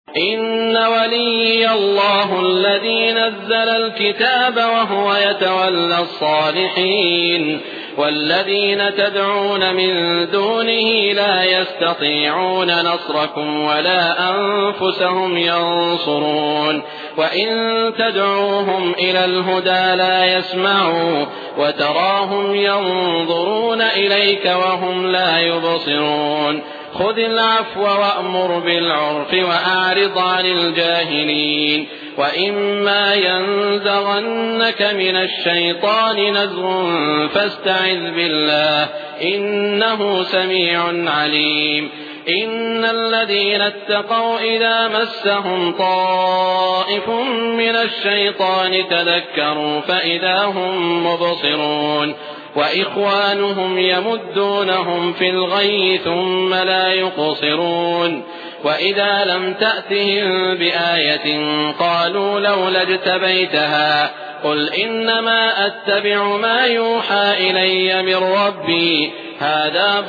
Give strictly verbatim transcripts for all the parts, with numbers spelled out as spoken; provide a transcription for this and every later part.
إن وليي الله الذي نزل الكتاب وهو يتولى الصالحين والذين تدعون من دونه لا يستطيعون نصركم ولا أنفسهم ينصرون وإن تدعوهم إلى الهدى لا يسمعوا وتراهم ينظرون إليك وهم لا يبصرون خذ العفو وأمر بالعرف وأعرض عن الجاهلين وإما ينزغنك من الشيطان نزغ فاستعذ بالله إنه سميع عليم إن الذين اتقوا إذا مسهم طائف من الشيطان تذكروا فإذا هم مبصرون وإخوانهم يمدونهم في الغي ثم لا يقصرون وإذا لم تأتهم بآية قالوا لولا اجتبيتها قل إنما أتبع ما يوحى إلي من ربي هذا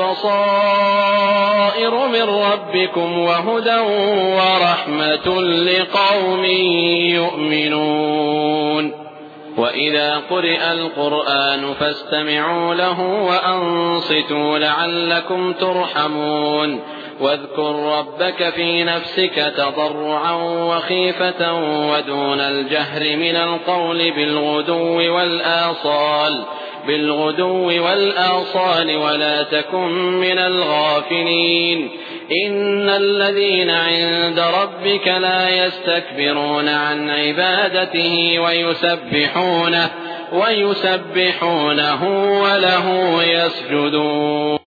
بصائر من ربكم وهدى ورحمة لقوم يؤمنون وإذا قرئ القرآن فاستمعوا له وأنصتوا لعلكم ترحمون واذكر ربك في نفسك تضرعا وخيفة ودون الجهر من القول بالغدو والآصال بالغدو والآصال ولا تكن من الغافلين إن الذين عند ربك لا يستكبرون عن عبادته ويسبحونه ويسبحونه وله يسجدون.